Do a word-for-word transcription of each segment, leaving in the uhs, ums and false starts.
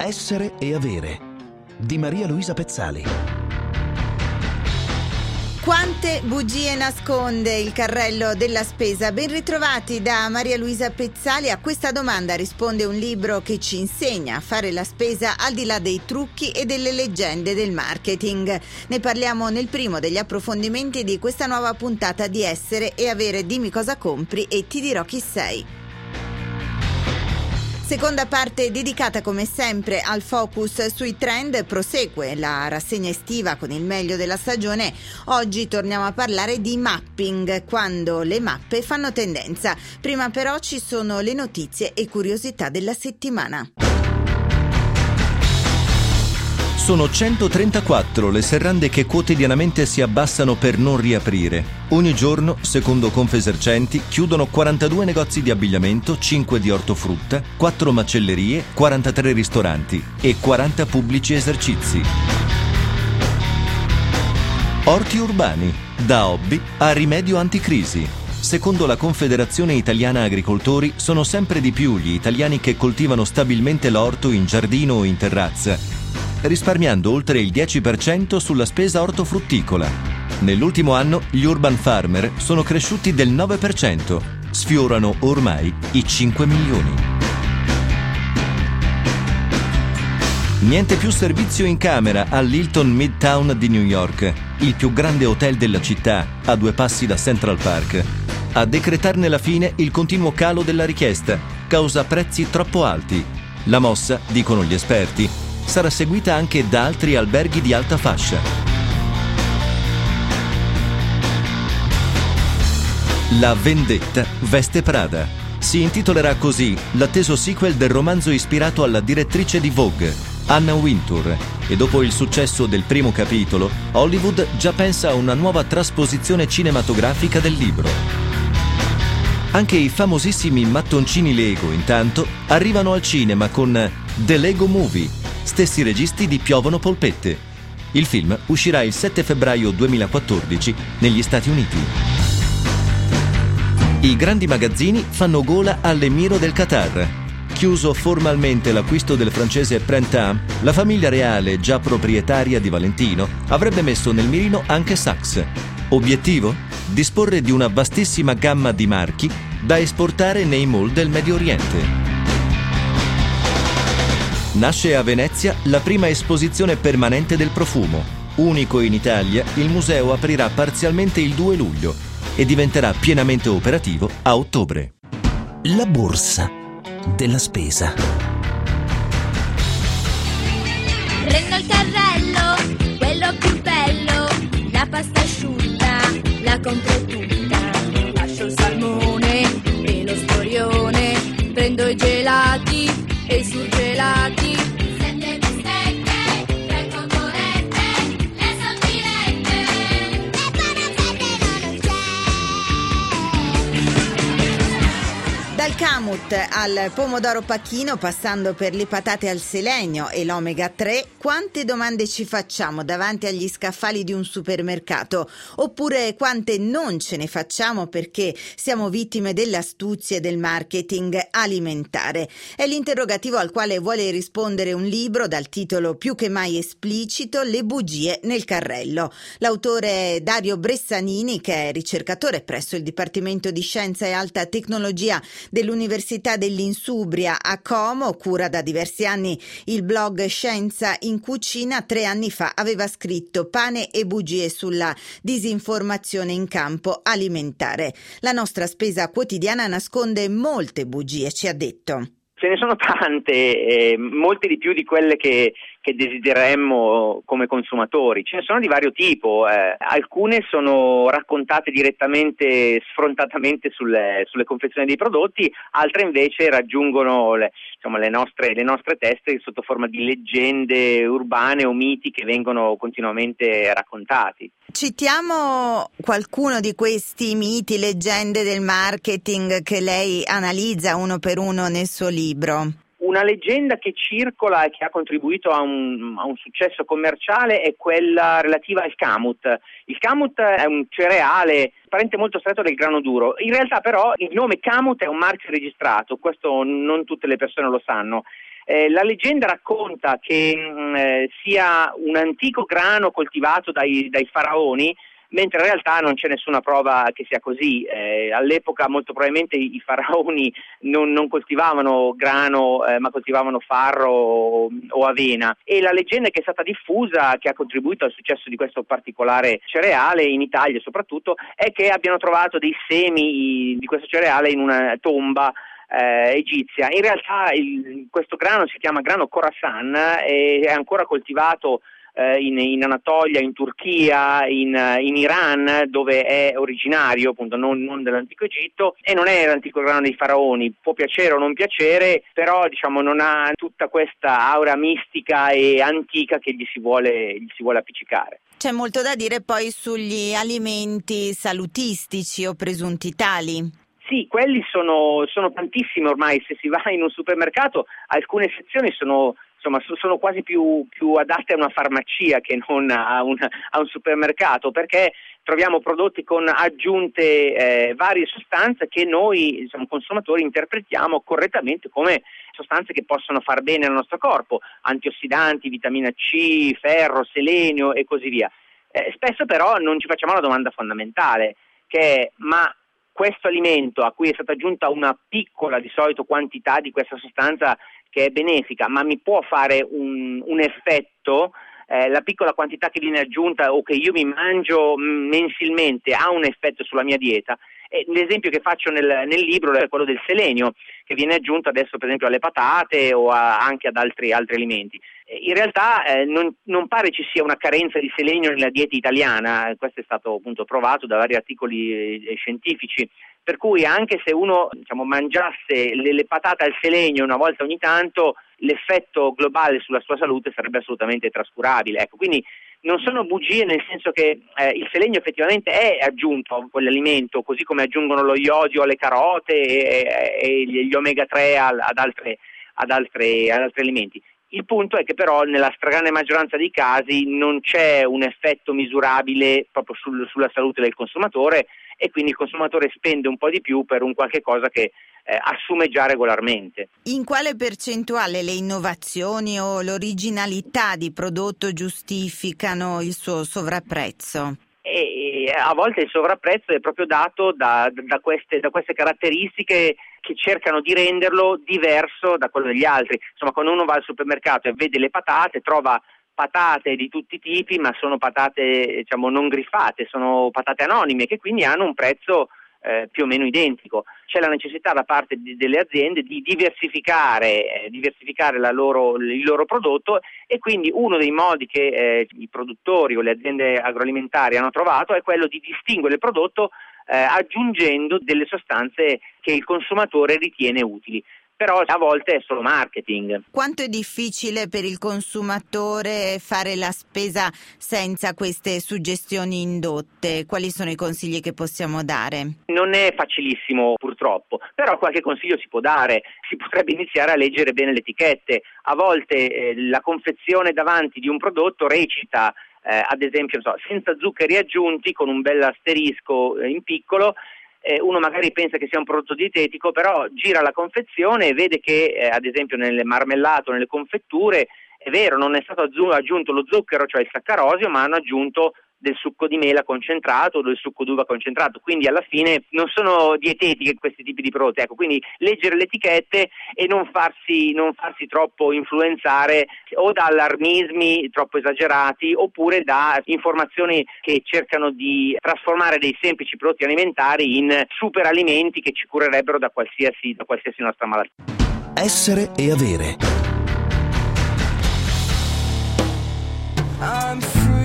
Essere e avere di Maria Luisa Pezzali. Quante bugie nasconde il carrello della spesa? Ben ritrovati da Maria Luisa Pezzali. A questa domanda risponde un libro che ci insegna a fare la spesa al di là dei trucchi e delle leggende del marketing. Ne parliamo nel primo degli approfondimenti di questa nuova puntata di Essere e Avere. Dimmi cosa compri e ti dirò chi sei. Seconda parte dedicata come sempre al focus sui trend. Prosegue la rassegna estiva con il meglio della stagione. Oggi torniamo a parlare di mapping, quando le mappe fanno tendenza. Prima però ci sono le notizie e curiosità della settimana. Sono centotrentaquattro le serrande che quotidianamente si abbassano per non riaprire. Ogni giorno, secondo Confesercenti, chiudono quarantadue negozi di abbigliamento, cinque di ortofrutta, quattro macellerie, quarantatré ristoranti e quaranta pubblici esercizi. Orti urbani, da hobby a rimedio anticrisi. Secondo la Confederazione Italiana Agricoltori, sono sempre di più gli italiani che coltivano stabilmente l'orto in giardino o in terrazza, risparmiando oltre il dieci per cento sulla spesa ortofrutticola. Nell'ultimo anno gli urban farmer sono cresciuti del nove per cento, sfiorano ormai i cinque milioni. Niente più servizio in camera all'Hilton Midtown di New York, il più grande hotel della città, a due passi da Central Park. A decretarne la fine il continuo calo della richiesta, causa prezzi troppo alti. La mossa, dicono gli esperti, sarà seguita anche da altri alberghi di alta fascia. La vendetta veste Prada. Si intitolerà così l'atteso sequel del romanzo ispirato alla direttrice di Vogue, Anna Wintour, e dopo il successo del primo capitolo, Hollywood già pensa a una nuova trasposizione cinematografica del libro. Anche i famosissimi mattoncini Lego, intanto, arrivano al cinema con The Lego Movie, stessi registi di Piovono polpette. Il film uscirà il sette febbraio duemilaquattordici negli Stati Uniti. I grandi magazzini fanno gola all'emiro del Qatar. Chiuso formalmente l'acquisto del francese Printemps, la famiglia reale, già proprietaria di Valentino, avrebbe messo nel mirino anche Saks. Obiettivo? Disporre di una vastissima gamma di marchi da esportare nei mall del Medio Oriente. Nasce a Venezia la prima esposizione permanente del profumo. Unico in Italia, il museo aprirà parzialmente il due luglio e diventerà pienamente operativo a ottobre. La borsa della spesa. Prendo il carrello, quello più bello, la pasta asciutta, la compro tutta. Lascio il salmone e lo storione, prendo i gelati e i surgelati. Sette bistecche, tre cotolette, le salsicette, le panettone non c'è. Dal camut al pomodoro pacchino, passando per le patate al selenio e l'omega tre, quante domande ci facciamo davanti agli scaffali di un supermercato? Oppure quante non ce ne facciamo perché siamo vittime dell'astuzia e del marketing alimentare? È l'interrogativo al quale vuole rispondere un libro dal titolo più che mai esplicito, Le bugie nel carrello. L'autore è Dario Bressanini, che è ricercatore presso il Dipartimento di Scienza e Alta Tecnologia dell'Università dell'Insubria a Como, cura da diversi anni il blog Scienza in Cucina. Tre anni fa aveva scritto Pane e bugie sulla disinformazione in campo alimentare. La nostra spesa quotidiana nasconde molte bugie, ci ha detto. Ce ne sono tante, eh, molte di più di quelle che, che desideremmo come consumatori. Ce ne sono di vario tipo, eh, alcune sono raccontate direttamente, sfrontatamente sulle, sulle confezioni dei prodotti, altre invece raggiungono le, insomma, le nostre, le nostre teste sotto forma di leggende urbane o miti che vengono continuamente raccontati. Citiamo qualcuno di questi miti, leggende del marketing che lei analizza uno per uno nel suo libro. Una leggenda che circola e che ha contribuito a un, a un successo commerciale è quella relativa al kamut. Il kamut è un cereale parente molto stretto del grano duro. In realtà però il nome kamut è un marchio registrato, questo non tutte le persone lo sanno. Eh, la leggenda racconta che mh, eh, sia un antico grano coltivato dai, dai faraoni, mentre in realtà non c'è nessuna prova che sia così. Eh, all'epoca molto probabilmente i, i faraoni non, non coltivavano grano, eh, ma coltivavano farro o, o avena, e la leggenda che è stata diffusa, che ha contribuito al successo di questo particolare cereale in Italia soprattutto, è che abbiano trovato dei semi di questo cereale in una tomba Eh, egizia. In realtà il, questo grano si chiama grano Khorasan e è ancora coltivato eh, in, in Anatolia, in Turchia, in, in Iran, dove è originario, appunto non, non dell'antico Egitto, e non è l'antico grano dei faraoni. Può piacere o non piacere, però diciamo non ha tutta questa aura mistica e antica che gli si vuole, gli si vuole appiccicare. C'è molto da dire poi sugli alimenti salutistici o presunti tali. Sì, quelli sono, sono tantissimi ormai. Se si va in un supermercato, alcune sezioni sono, insomma, sono quasi più, più adatte a una farmacia che non a un, a un supermercato, perché troviamo prodotti con aggiunte eh, varie sostanze che noi, insomma, consumatori interpretiamo correttamente come sostanze che possono far bene al nostro corpo, antiossidanti, vitamina C, ferro, selenio e così via. Eh, spesso però non ci facciamo la domanda fondamentale, che è: ma questo alimento a cui è stata aggiunta una piccola, di solito, quantità di questa sostanza che è benefica, ma mi può fare un, un effetto? Eh, la piccola quantità che viene aggiunta o che io mi mangio mensilmente ha un effetto sulla mia dieta? E l'esempio che faccio nel, nel libro è quello del selenio, che viene aggiunto adesso per esempio alle patate o a, anche ad altri, altri alimenti. In realtà eh, non, non pare ci sia una carenza di selenio nella dieta italiana, questo è stato appunto provato da vari articoli eh, scientifici, per cui anche se uno, diciamo, mangiasse le, le patate al selenio una volta ogni tanto, l'effetto globale sulla sua salute sarebbe assolutamente trascurabile. Ecco, quindi non sono bugie, nel senso che eh, il selenio effettivamente è aggiunto a quell'alimento, così come aggiungono lo iodio alle carote e, e gli omega tre ad, ad, altre, ad, altre, ad altri alimenti. Il punto è che però nella stragrande maggioranza dei casi non c'è un effetto misurabile proprio sul, sulla salute del consumatore, e quindi il consumatore spende un po' di più per un qualche cosa che eh, assume già regolarmente. In quale percentuale le innovazioni o l'originalità di prodotto giustificano il suo sovrapprezzo? E, e a volte il sovrapprezzo è proprio dato da, da, queste, da queste caratteristiche che cercano di renderlo diverso da quello degli altri. Insomma, quando uno va al supermercato e vede le patate, trova patate di tutti i tipi, ma sono patate, diciamo, non griffate, sono patate anonime, che quindi hanno un prezzo eh, più o meno identico. C'è la necessità da parte di, delle aziende di diversificare, eh, diversificare la loro, il loro prodotto, e quindi uno dei modi che eh, i produttori o le aziende agroalimentari hanno trovato è quello di distinguere il prodotto eh, aggiungendo delle sostanze che il consumatore ritiene utili. Però a volte è solo marketing. Quanto è difficile per il consumatore fare la spesa senza queste suggestioni indotte? Quali sono i consigli che possiamo dare? Non è facilissimo purtroppo, però qualche consiglio si può dare. Si potrebbe iniziare a leggere bene le etichette. A volte eh, la confezione davanti di un prodotto recita eh, ad esempio, non so, senza zuccheri aggiunti, con un bel asterisco eh, in piccolo. Uno magari pensa che sia un prodotto dietetico, però gira la confezione e vede che eh, ad esempio nelle marmellate o nelle confetture, è vero, non è stato aggiunto lo zucchero, cioè il saccarosio, ma hanno aggiunto del succo di mela concentrato o del succo d'uva concentrato, quindi alla fine non sono dietetiche questi tipi di prodotti. Ecco, quindi leggere le etichette e non farsi, non farsi troppo influenzare o da allarmismi troppo esagerati, oppure da informazioni che cercano di trasformare dei semplici prodotti alimentari in super alimenti che ci curerebbero da qualsiasi, da qualsiasi nostra malattia. Essere e avere. I'm free.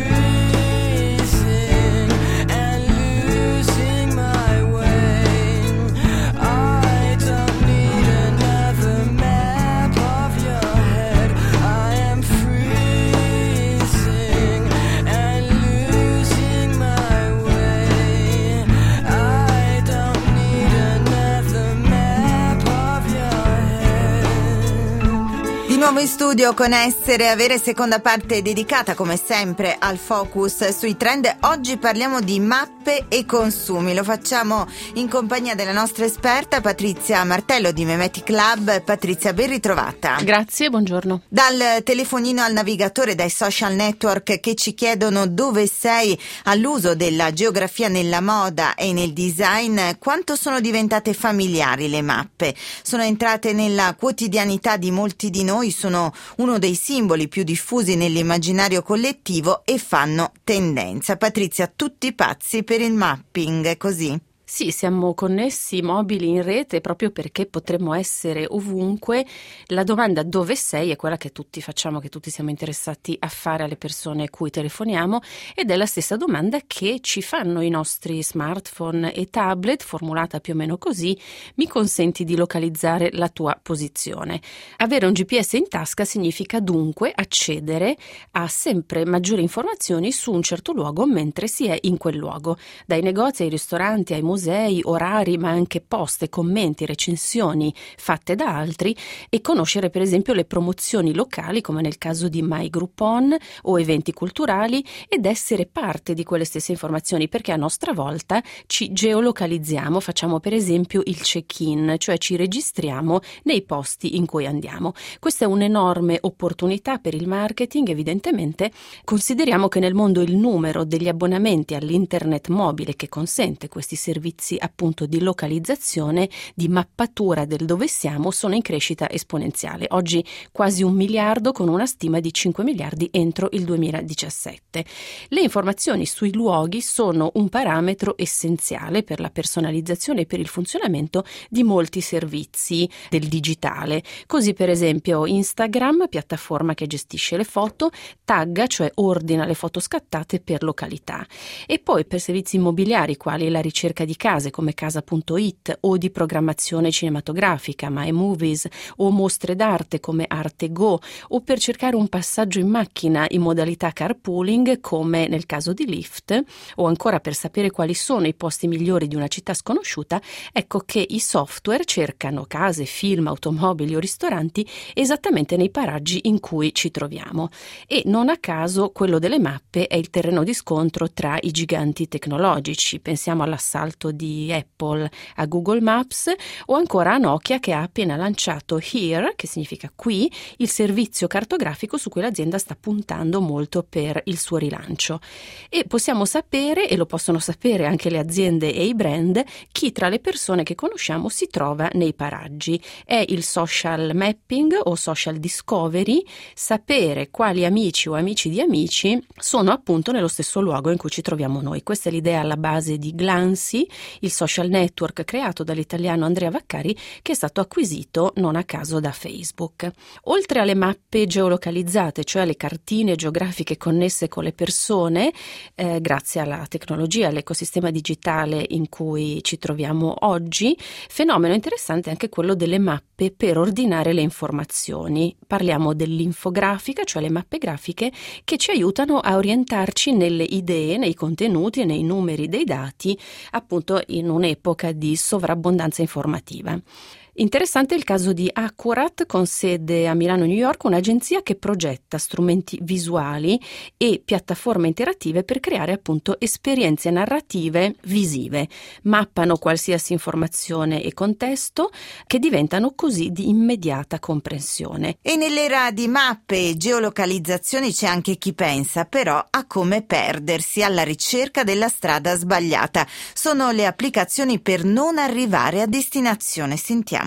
nuovo in studio con Essere Avere, seconda parte dedicata come sempre al focus sui trend. Oggi parliamo di mappe e consumi. Lo facciamo in compagnia della nostra esperta Patrizia Martello di Memetic Lab. Patrizia, ben ritrovata. Grazie, buongiorno. Dal telefonino al navigatore, dai social network che ci chiedono dove sei, all'uso della geografia nella moda e nel design, quanto sono diventate familiari le mappe? Sono entrate nella quotidianità di molti di noi, sono uno dei simboli più diffusi nell'immaginario collettivo e fanno tendenza. Patrizia, tutti pazzi per il mapping, è così? Sì, siamo connessi mobili in rete proprio perché potremmo essere ovunque. La domanda dove sei è quella che tutti facciamo, che tutti siamo interessati a fare alle persone a cui telefoniamo, ed è la stessa domanda che ci fanno i nostri smartphone e tablet, formulata più o meno così: mi consenti di localizzare la tua posizione? Avere un G P S in tasca significa dunque accedere a sempre maggiori informazioni su un certo luogo mentre si è in quel luogo, dai negozi ai ristoranti ai musei, musei, orari, ma anche poste, commenti, recensioni fatte da altri, e conoscere per esempio le promozioni locali come nel caso di My Groupon o eventi culturali, ed essere parte di quelle stesse informazioni perché a nostra volta ci geolocalizziamo, facciamo per esempio il check-in, cioè ci registriamo nei posti in cui andiamo. Questa è un'enorme opportunità per il marketing. Evidentemente consideriamo che nel mondo il numero degli abbonamenti all'internet mobile che consente questi servizi appunto di localizzazione, di mappatura del dove siamo, sono in crescita esponenziale. Oggi quasi un miliardo, con una stima di cinque miliardi entro il duemiladiciassette. Le informazioni sui luoghi sono un parametro essenziale per la personalizzazione e per il funzionamento di molti servizi del digitale. Così per esempio Instagram, piattaforma che gestisce le foto, tagga, cioè ordina le foto scattate per località. E poi per servizi immobiliari quali la ricerca di case come casa punto it, o di programmazione cinematografica My Movies, o mostre d'arte come ArteGo, o per cercare un passaggio in macchina in modalità carpooling come nel caso di Lyft, o ancora per sapere quali sono i posti migliori di una città sconosciuta. Ecco che i software cercano case, film, automobili o ristoranti esattamente nei paraggi in cui ci troviamo, e non a caso quello delle mappe è il terreno di scontro tra i giganti tecnologici. Pensiamo all'assalto di Apple a Google Maps, o ancora a Nokia che ha appena lanciato Here, che significa qui, il servizio cartografico su cui l'azienda sta puntando molto per il suo rilancio. E possiamo sapere, e lo possono sapere anche le aziende e i brand, chi tra le persone che conosciamo si trova nei paraggi. È il social mapping o social discovery, sapere quali amici o amici di amici sono appunto nello stesso luogo in cui ci troviamo noi. Questa è l'idea alla base di Glancy, il social network creato dall'italiano Andrea Vaccari, che è stato acquisito non a caso da Facebook. Oltre alle mappe geolocalizzate, cioè alle cartine geografiche connesse con le persone, eh, grazie alla tecnologia, all'ecosistema digitale in cui ci troviamo oggi, fenomeno interessante è anche quello delle mappe per ordinare le informazioni. Parliamo dell'infografica, cioè le mappe grafiche che ci aiutano a orientarci nelle idee, nei contenuti e nei numeri dei dati, appunto in un'epoca di sovrabbondanza informativa. Interessante il caso di Accurat, con sede a Milano e New York, un'agenzia che progetta strumenti visuali e piattaforme interattive per creare appunto esperienze narrative visive. Mappano qualsiasi informazione e contesto, che diventano così di immediata comprensione. E nell'era di mappe e geolocalizzazioni c'è anche chi pensa però a come perdersi alla ricerca della strada sbagliata. Sono le applicazioni per non arrivare a destinazione. Sentiamo.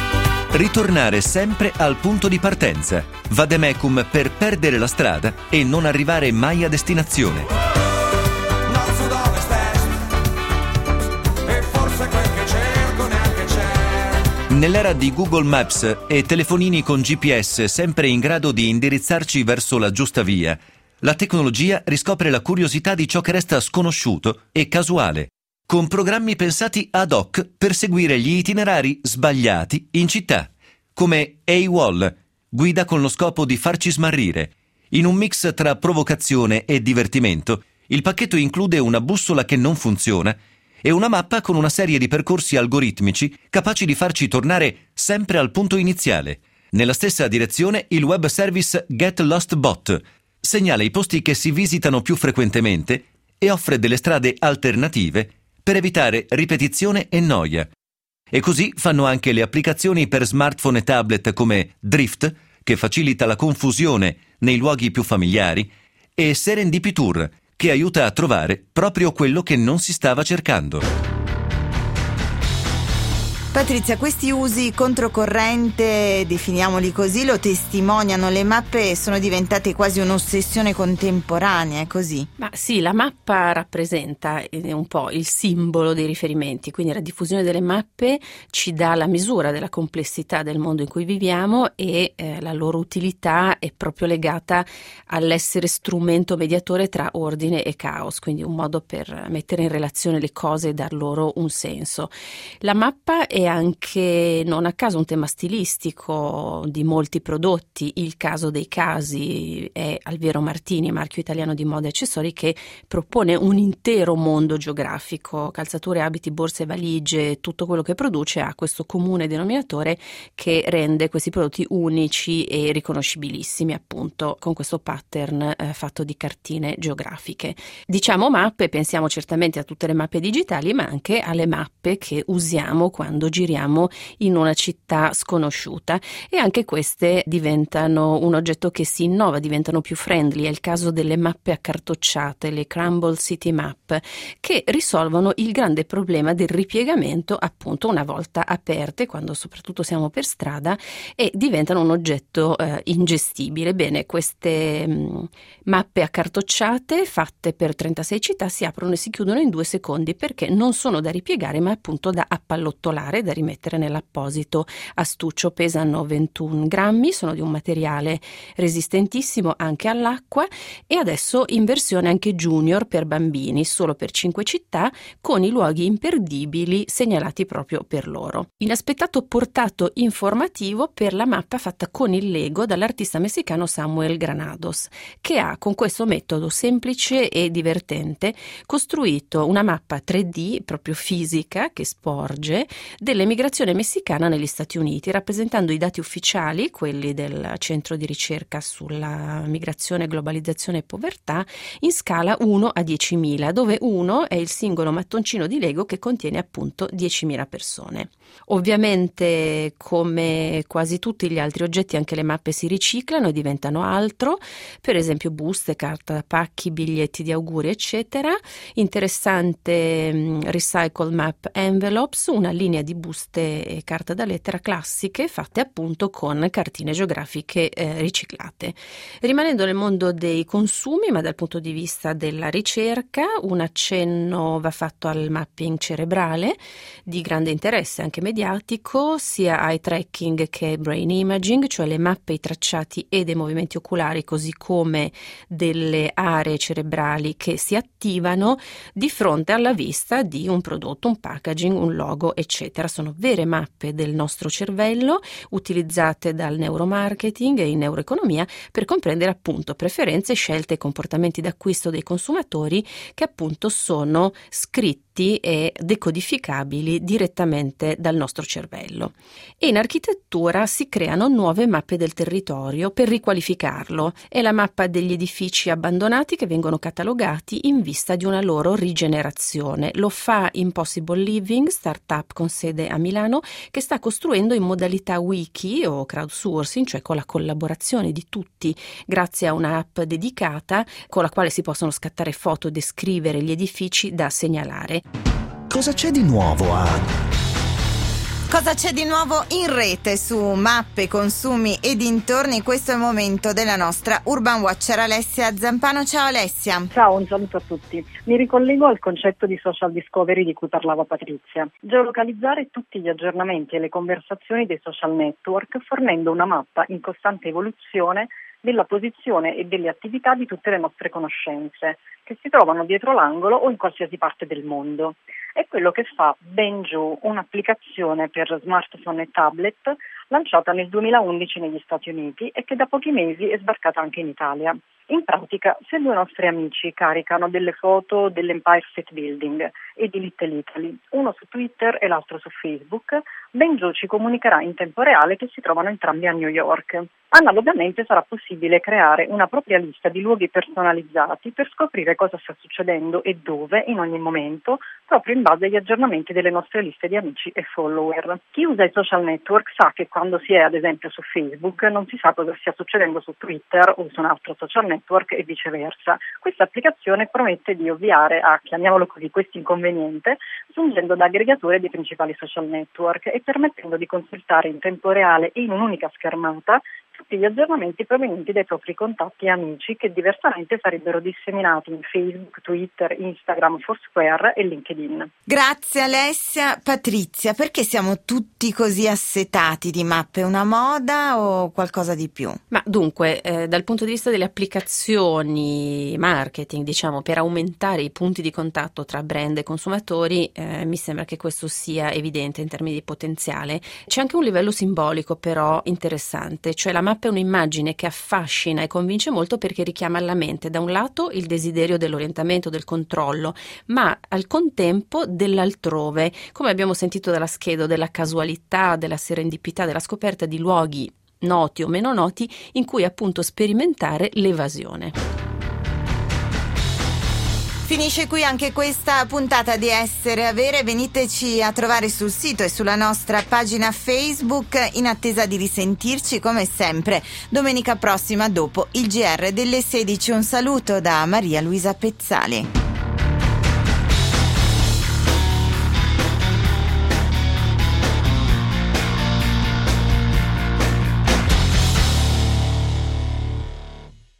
Ritornare sempre al punto di partenza. Vademecum per perdere la strada e non arrivare mai a destinazione. Nord, sud, ovest, est, e forse quel che cerco neanche c'è. Nell'era di Google Maps e telefonini con G P S sempre in grado di indirizzarci verso la giusta via, la tecnologia riscopre la curiosità di ciò che resta sconosciuto e casuale, con programmi pensati ad hoc per seguire gli itinerari sbagliati in città, come AWOL, guida con lo scopo di farci smarrire. In un mix tra provocazione e divertimento, il pacchetto include una bussola che non funziona e una mappa con una serie di percorsi algoritmici capaci di farci tornare sempre al punto iniziale. Nella stessa direzione, il web service Get Lost Bot segnala i posti che si visitano più frequentemente e offre delle strade alternative per evitare ripetizione e noia. E così fanno anche le applicazioni per smartphone e tablet come Drift, che facilita la confusione nei luoghi più familiari, e Serendipity Tour, che aiuta a trovare proprio quello che non si stava cercando. Patrizia, questi usi controcorrente, definiamoli così, lo testimoniano, le mappe sono diventate quasi un'ossessione contemporanea, è così? Ma sì, la mappa rappresenta un po' il simbolo dei riferimenti, quindi la diffusione delle mappe ci dà la misura della complessità del mondo in cui viviamo e eh, la loro utilità è proprio legata all'essere strumento mediatore tra ordine e caos, quindi un modo per mettere in relazione le cose e dar loro un senso. La mappa è anche non a caso un tema stilistico di molti prodotti. Il caso dei casi è Alviero Martini, marchio italiano di moda e accessori, che propone un intero mondo geografico, calzature, abiti, borse, valigie, tutto quello che produce ha questo comune denominatore che rende questi prodotti unici e riconoscibilissimi, appunto con questo pattern eh, fatto di cartine geografiche. Diciamo mappe, pensiamo certamente a tutte le mappe digitali, ma anche alle mappe che usiamo quando giriamo in una città sconosciuta, e anche queste diventano un oggetto che si innova, diventano più friendly. È il caso delle mappe accartocciate, le Crumble City Map, che risolvono il grande problema del ripiegamento appunto una volta aperte, quando soprattutto siamo per strada, e diventano un oggetto eh, ingestibile. Bene, queste mh, mappe accartocciate fatte per trentasei città si aprono e si chiudono in due secondi perché non sono da ripiegare ma appunto da appallottolare, da rimettere nell'apposito astuccio. Pesano ventuno grammi, sono di un materiale resistentissimo anche all'acqua e adesso in versione anche junior per bambini, solo per cinque città, con i luoghi imperdibili segnalati proprio per loro. Inaspettato portato informativo per la mappa fatta con il Lego dall'artista messicano Samuel Granados, che ha con questo metodo semplice e divertente costruito una mappa tre D proprio fisica che sporge dell'emigrazione messicana negli Stati Uniti, rappresentando i dati ufficiali, quelli del Centro di Ricerca sulla Migrazione, Globalizzazione e Povertà, in scala uno a diecimila, dove uno è il singolo mattoncino di Lego che contiene appunto diecimila persone. Ovviamente, come quasi tutti gli altri oggetti, anche le mappe si riciclano e diventano altro, per esempio buste, carta da pacchi, biglietti di auguri, eccetera. Interessante um, Recycle Map Envelopes, una linea di buste e carta da lettera classiche fatte appunto con cartine geografiche eh, riciclate. Rimanendo nel mondo dei consumi, ma dal punto di vista della ricerca, un accenno va fatto al mapping cerebrale, di grande interesse anche mediatico, sia eye tracking che brain imaging, cioè le mappe, i tracciati e dei movimenti oculari, così come delle aree cerebrali che si attivano di fronte alla vista di un prodotto, un packaging, un logo, eccetera. Sono vere mappe del nostro cervello utilizzate dal neuromarketing e in neuroeconomia per comprendere appunto preferenze, scelte e comportamenti d'acquisto dei consumatori che appunto sono scritti e decodificabili direttamente dal nostro cervello. E in architettura si creano nuove mappe del territorio per riqualificarlo. È la mappa degli edifici abbandonati che vengono catalogati in vista di una loro rigenerazione. Lo fa Impossible Living, startup con sede a Milano, che sta costruendo in modalità wiki o crowdsourcing, cioè con la collaborazione di tutti, grazie a un'app dedicata con la quale si possono scattare foto e descrivere gli edifici da segnalare. Cosa c'è di nuovo a... Cosa c'è di nuovo in rete su mappe, consumi e dintorni? Questo è il momento della nostra Urban Watcher Alessia Zampano. Ciao Alessia. Ciao, un saluto a tutti. Mi ricollego al concetto di social discovery di cui parlava Patrizia. Geolocalizzare tutti gli aggiornamenti e le conversazioni dei social network fornendo una mappa in costante evoluzione della posizione e delle attività di tutte le nostre conoscenze, che si trovano dietro l'angolo o in qualsiasi parte del mondo. È quello che fa BenJu, un'applicazione per smartphone e tablet lanciata nel duemilaundici negli Stati Uniti e che da pochi mesi è sbarcata anche in Italia. In pratica, se due nostri amici caricano delle foto dell'Empire State Building e di Little Italy, uno su Twitter e l'altro su Facebook, Benjo ci comunicherà in tempo reale che si trovano entrambi a New York. Analogamente sarà possibile creare una propria lista di luoghi personalizzati per scoprire cosa sta succedendo e dove in ogni momento, proprio in base agli aggiornamenti delle nostre liste di amici e follower. Chi usa i social network sa che quando si è ad esempio su Facebook non si sa cosa stia succedendo su Twitter o su un altro social network e viceversa. Questa applicazione promette di ovviare a, chiamiamolo così, questo inconveniente, giungendo da aggregatore dei principali social network e permettendo di consultare in tempo reale e in un'unica schermata tutti gli aggiornamenti provenienti dai propri contatti e amici che diversamente sarebbero disseminati in Facebook, Twitter, Instagram, Foursquare e LinkedIn. Grazie Alessia. Patrizia, perché siamo tutti così assetati di mappe? Una moda o qualcosa di più? Ma dunque, eh, dal punto di vista delle applicazioni marketing, diciamo, per aumentare i punti di contatto tra brand e consumatori, eh, mi sembra che questo sia evidente in termini di potenziale. C'è anche un livello simbolico però interessante, cioè la mappa è un'immagine che affascina e convince molto perché richiama alla mente da un lato il desiderio dell'orientamento, del controllo, ma al contempo dell'altrove, come abbiamo sentito dalla scheda, della casualità, della serendipità, della scoperta di luoghi noti o meno noti in cui appunto sperimentare l'evasione. Finisce qui anche questa puntata di Essere Avere. Veniteci a trovare sul sito e sulla nostra pagina Facebook in attesa di risentirci come sempre domenica prossima dopo il G R delle sedici. Un saluto da Maria Luisa Pezzali.